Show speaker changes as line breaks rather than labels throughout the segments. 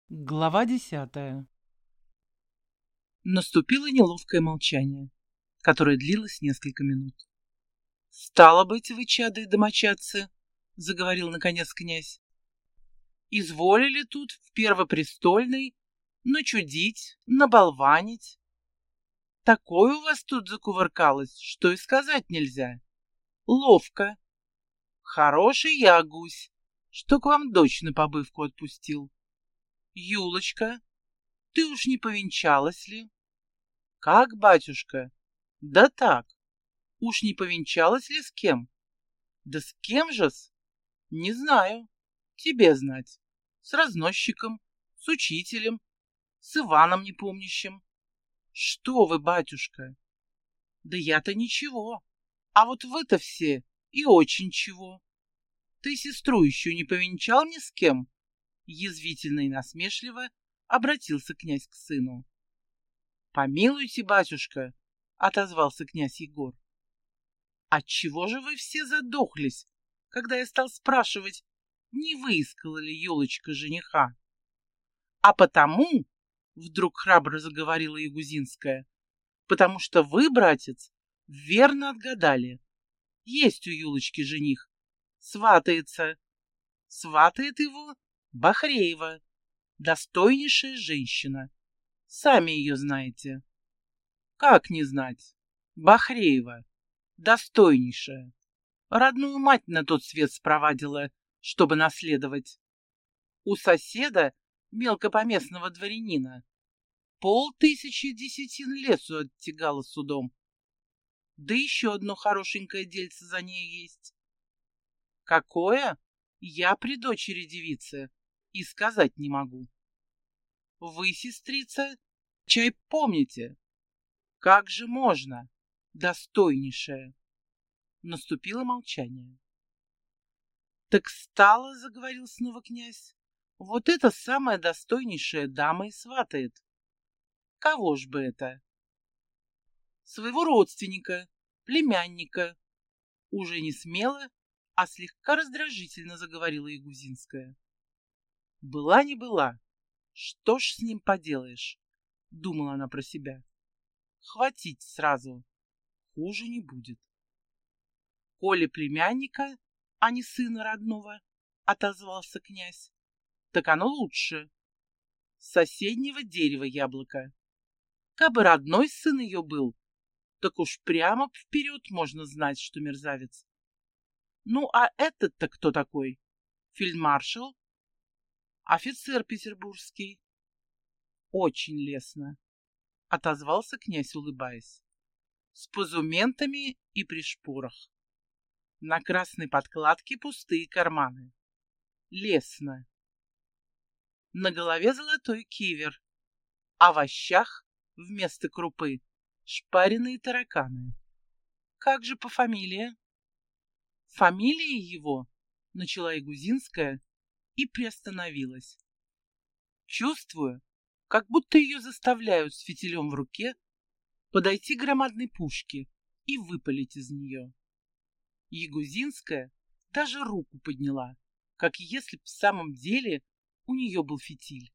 Глава 10. Наступило неловкое молчание, которое длилось несколько минут. «Стало быть, вы, чады и домочадцы, — заговорил наконец князь, — изволили тут в Первопрестольной начудить, наболванить. Такое у вас тут закувыркалось, что и сказать нельзя. Ловко. Хороший я гусь, что к вам дочь на побывку отпустил. Юлочка, ты уж не повенчалась ли? Как, батюшка? Да так. Уж не повенчалась ли с кем? Да с кем же-с? Не знаю. Тебе знать. С разносчиком, с учителем, с Иваном непомнящим. Что вы, батюшка? Да я-то ничего. А вот вы-то все и очень чего. Ты сестру еще не повенчал ни с кем? Язвительно и насмешливо обратился князь к сыну. «Помилуйте, батюшка», — отозвался князь Егор. «Отчего же вы все задохлись, когда я стал спрашивать, не выискала ли Юлочка жениха?» «А потому, — вдруг храбро заговорила Ягузинская, — потому что вы, братец, верно отгадали. Есть у Юлочки жених, сватается. Сватает его Бахреева, достойнейшая женщина. Сами ее знаете». «Как не знать? Бахреева, достойнейшая. Родную мать на тот свет спровадила, чтобы наследовать. У соседа, мелкопоместного дворянина, 500 десятин лесу оттягала судом. Да еще одно хорошенькое дельце за ней есть. Какое? Я при дочери девице и сказать не могу. Вы, сестрица, чай помните? Как же можно, достойнейшая?» Наступило молчание. «Так стало, — заговорил снова князь, — вот эта самая достойнейшая дама и сватает. Кого ж бы это? Своего родственника, племянника». Уже не смело, а слегка раздражительно заговорила Ягузинская. «Была не была. Что ж с ним поделаешь?» — думала она про себя. «Хватить сразу. Хуже не будет». «Коли племянника, а не сына родного, — отозвался князь, — так оно лучше. С соседнего дерева яблоко. Кабы родной сын ее был, так уж прямо вперед можно знать, что мерзавец. Ну, а этот-то кто такой? Фельдмаршал? Офицер петербургский?» «Очень лестно, — отозвался князь, улыбаясь, — с позументами и при шпорах. На красной подкладке пустые карманы. Лестно. На голове золотой кивер, а в овощах вместо крупы шпаренные тараканы. Как же по фамилии?» «Фамилия его, — начала Ягузинская и приостановилась. Чувствую, как будто ее заставляют с фитилем в руке подойти к громадной пушке и выпалить из нее. Ягузинская даже руку подняла, как если б в самом деле у нее был фитиль.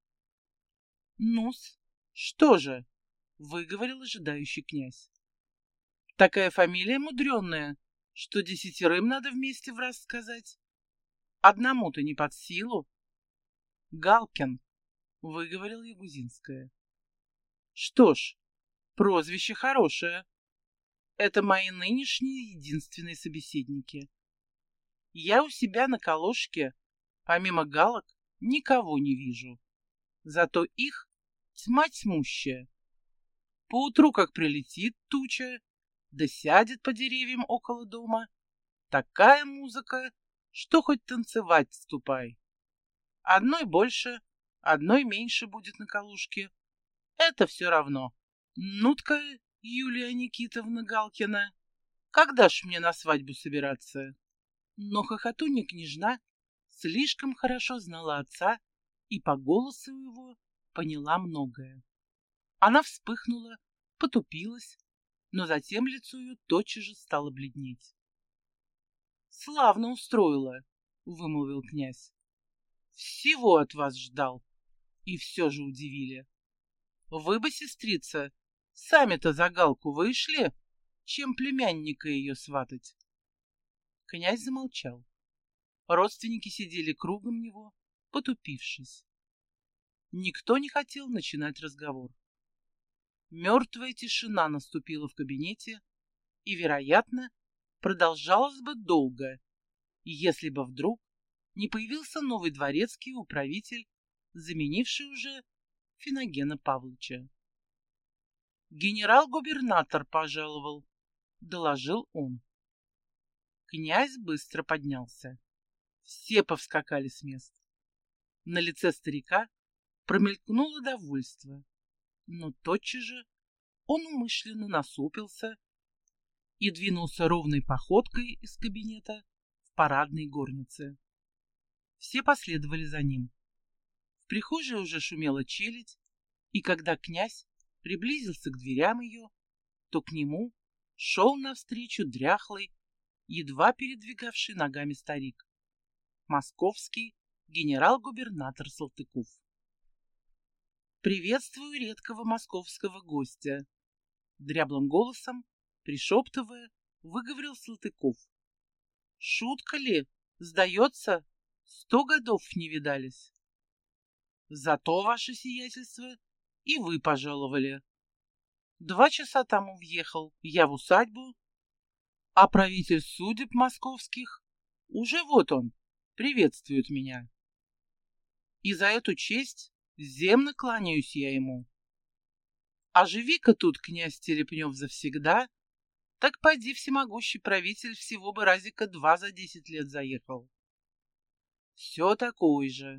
«Ну-с, что же? — выговорил ожидающий князь. — Такая фамилия мудреная, что 10 надо вместе в раз сказать. Одному-то не под силу». «Галкин, — выговорила Ягузинская. — Что ж, прозвище хорошее. Это мои нынешние единственные собеседники. Я у себя на Калошке, помимо галок, никого не вижу. Зато их тьма тьмущая. Поутру, как прилетит туча, да сядет по деревьям около дома, такая музыка, что хоть танцевать ступай. Одной больше, одной меньше будет на Калушке. Это все равно. Ну-ка, Юлия Никитовна Галкина, когда ж мне на свадьбу собираться?» Но хохотунья княжна слишком хорошо знала отца и по голосу его поняла многое. Она вспыхнула, потупилась, но затем лицо ее тотчас же стало бледнеть. «Славно устроила, — вымолвил князь. — Всего от вас ждал. И все же удивили. Вы бы, сестрица, сами-то за Галку вышли, чем племянника ее сватать. Князь замолчал. Родственники сидели кругом него, потупившись. Никто не хотел начинать разговор. Мертвая тишина наступила в кабинете и, вероятно, продолжалась бы долго, если бы вдруг не появился новый дворецкий управитель, заменивший уже Финогена Павловича. «Генерал-губернатор пожаловал», — доложил он. Князь быстро поднялся. Все повскакали с мест. На лице старика промелькнуло довольство, но тотчас же он умышленно насупился и двинулся ровной походкой из кабинета в парадной горнице. Все последовали за ним. В прихожей уже шумела челядь, и когда князь приблизился к дверям ее, то к нему шел навстречу дряхлый, едва передвигавший ногами старик, московский генерал-губернатор Салтыков. «Приветствую редкого московского гостя», — дряблым голосом, пришептывая, выговорил Салтыков. «Шутка ли? Сдается, 100 годов не видались. Зато, ваше сиятельство, и вы пожаловали. 2 часа тому въехал я в усадьбу, а правитель судеб московских уже вот он приветствует меня. И за эту честь земно кланяюсь я ему. А живи-ка тут, князь Телепнев, завсегда, так поди всемогущий правитель всего бы разика 2 за 10 лет заехал. Все такой же,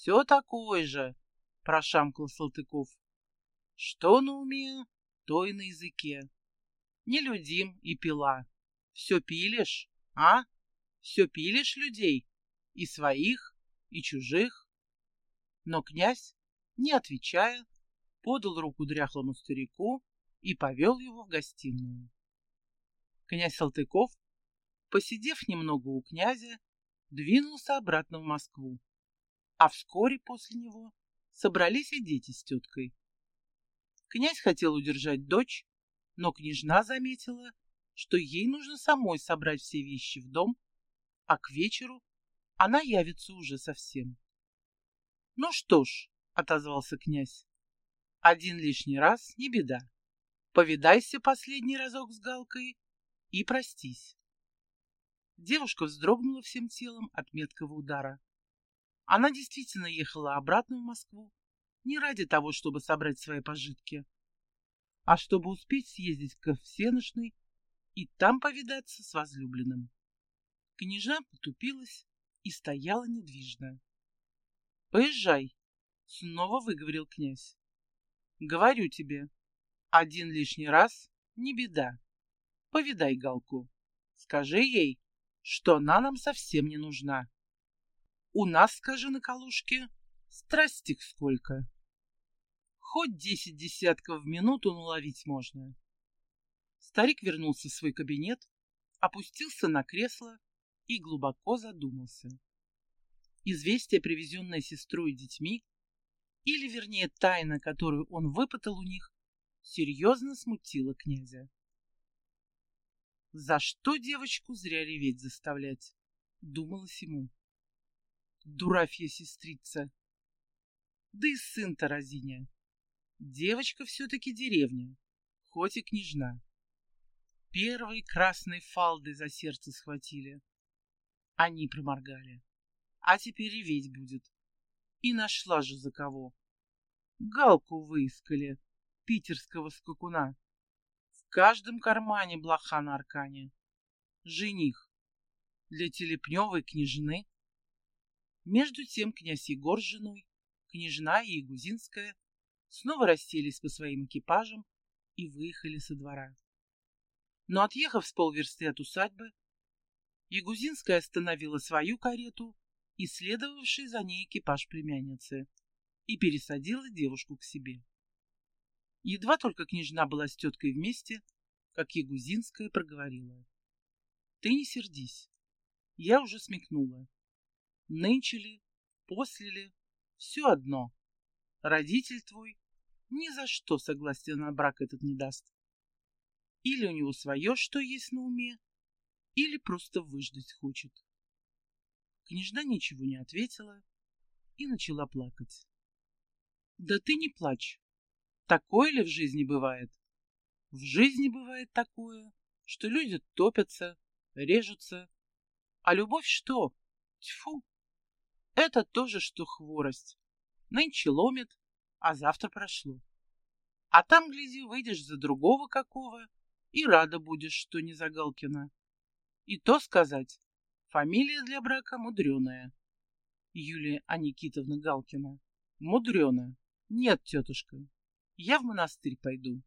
прошамкал Салтыков. Что на уме, то и на языке. Нелюдим и пила. Все пилишь, а? Все пилишь людей, и своих, и чужих. Но князь, не отвечая, подал руку дряхлому старику и повел его в гостиную. Князь Салтыков, посидев немного у князя, двинулся обратно в Москву, а вскоре после него собрались и дети с теткой. Князь хотел удержать дочь, но княжна заметила, что ей нужно самой собрать все вещи в дом, а к вечеру она явится уже совсем. «Ну что ж», — отозвался князь, — «один лишний раз не беда. Повидайся последний разок с Галкой и простись». Девушка вздрогнула всем телом от меткого удара. Она действительно ехала обратно в Москву не ради того, чтобы собрать свои пожитки, а чтобы успеть съездить ко всенощной и там повидаться с возлюбленным. Княжна потупилась и стояла недвижно. «Поезжай», — снова выговорил князь. «Говорю тебе, один лишний раз не беда. Повидай Галку. Скажи ей, что она нам совсем не нужна. У нас, скажи на Калужке, страстик сколько. Хоть 10 десятков в минуту наловить можно». Старик вернулся в свой кабинет, опустился на кресло и глубоко задумался. Известие, привезенное сестрой и детьми, или, вернее, тайна, которую он выпытал у них, серьезно смутило князя. «За что девочку зря реветь заставлять?» — думалось ему. Дурафья сестрица. Да и сын-то разиня. Девочка все-таки деревня, хоть и княжна. Первой красной фалдой за сердце схватили. Они проморгали. А теперь реветь будет. И нашла же за кого. Галку выискали, питерского скакуна. В каждом кармане блоха на аркане. Жених. Для Телепневой княжны. Между тем князь Егор с женой, княжна и Ягузинская снова расселись по своим экипажам и выехали со двора. Но, отъехав с полверсты от усадьбы, Ягузинская остановила свою карету и следовавший за ней экипаж племянницы и пересадила девушку к себе. Едва только княжна была с теткой вместе, как Ягузинская проговорила: «Ты не сердись, я уже смекнула. Нынче ли, после ли, все одно. родитель твой ни за что согласия на брак этот не даст. Или у него свое, что есть на уме, или просто выждать хочет. Княжна ничего не ответила и начала плакать. Да ты не плачь. Такое ли в жизни бывает? В жизни бывает такое, что люди топятся, режутся. А любовь что? Тьфу! Это то же, что хворость. Нынче ломит, а завтра прошло. А там, гляди, выйдешь за другого какого, и рада будешь, что не за Галкина. И то сказать, фамилия для брака мудреная. Юлия Аникитовна Галкина. Мудрена. Нет, тетушка, я в монастырь пойду.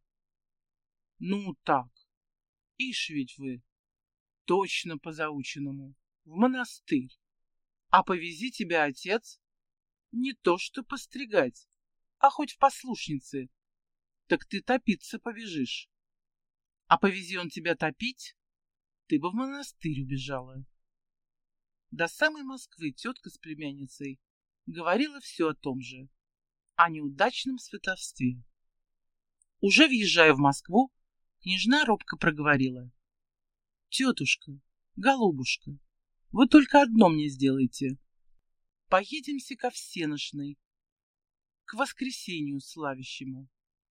Ну так, ишь ведь вы, точно по заученному, в монастырь. А повези тебя отец, не то что постригать, а хоть в послушнице, так ты топиться побежишь. А повези он тебя топить, ты бы в монастырь убежала. До самой Москвы тетка с племянницей говорила все о том же, о неудачном сватовстве. Уже въезжая в Москву, княжна робко проговорила. Тетушка, голубушка, вы только одно мне сделайте. Поедемся ко всеношной, к воскресению славящему.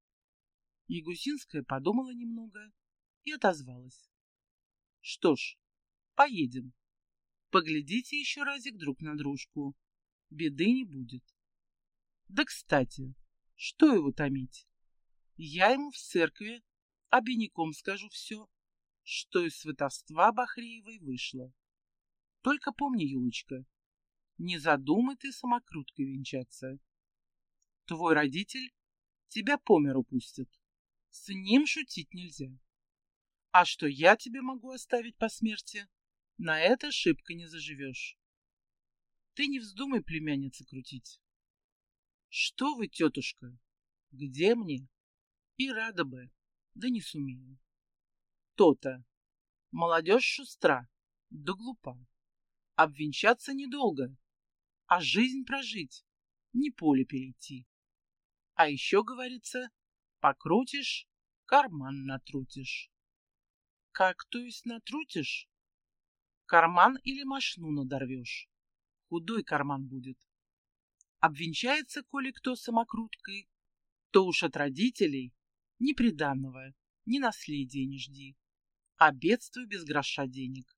Ягузинская подумала немного и отозвалась. Что ж, поедем. Поглядите еще разик друг на дружку. Беды не будет. Да, кстати, что его томить? Я ему в церкви обиняком скажу все, что из сватовства Бахреевой вышло. Только помни, Юлочка, не задумай ты самокруткой венчаться. Твой родитель тебя по миру пустит. С ним шутить нельзя. А что я тебе могу оставить по смерти, на это шибко не заживешь. Ты не вздумай, племянница, крутить. Что вы, тетушка, где мне? И рада бы, да не сумею. То-то. Молодежь шустра, да глупа. Обвенчаться недолго, а жизнь прожить, не поле перейти. А еще, говорится, покрутишь, карман натрутишь. Как, то есть, натрутишь? Карман или мошну надорвешь. Худой карман будет. Обвенчается, коли кто самокруткой, то уж от родителей ни приданого, ни наследия не жди, а бедствуй без гроша денег.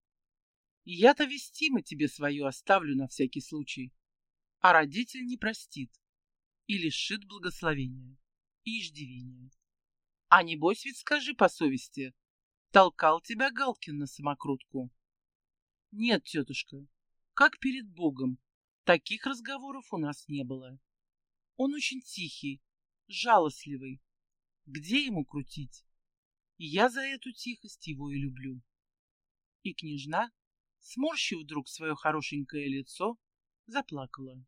И я-то вестимо тебе свое оставлю на всякий случай, а родитель не простит и лишит благословения и иждивения. А небось ведь скажи по совести, толкал тебя Галкин на самокрутку? Нет, тетушка, как перед Богом, таких разговоров у нас не было. Он очень тихий, жалостливый. Где ему крутить? И я за эту тихость его и люблю. И княжна, сморщив вдруг свое хорошенькое лицо, заплакала.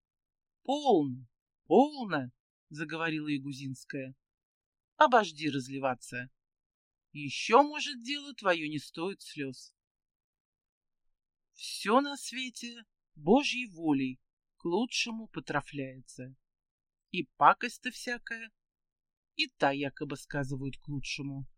Полно, полно, заговорила Ягузинская. Обожди разливаться. Еще, может, дело твое не стоит слез. Все на свете Божьей волей к лучшему потрафляется. И пакость-то всякая, и та якобы сказывают к лучшему.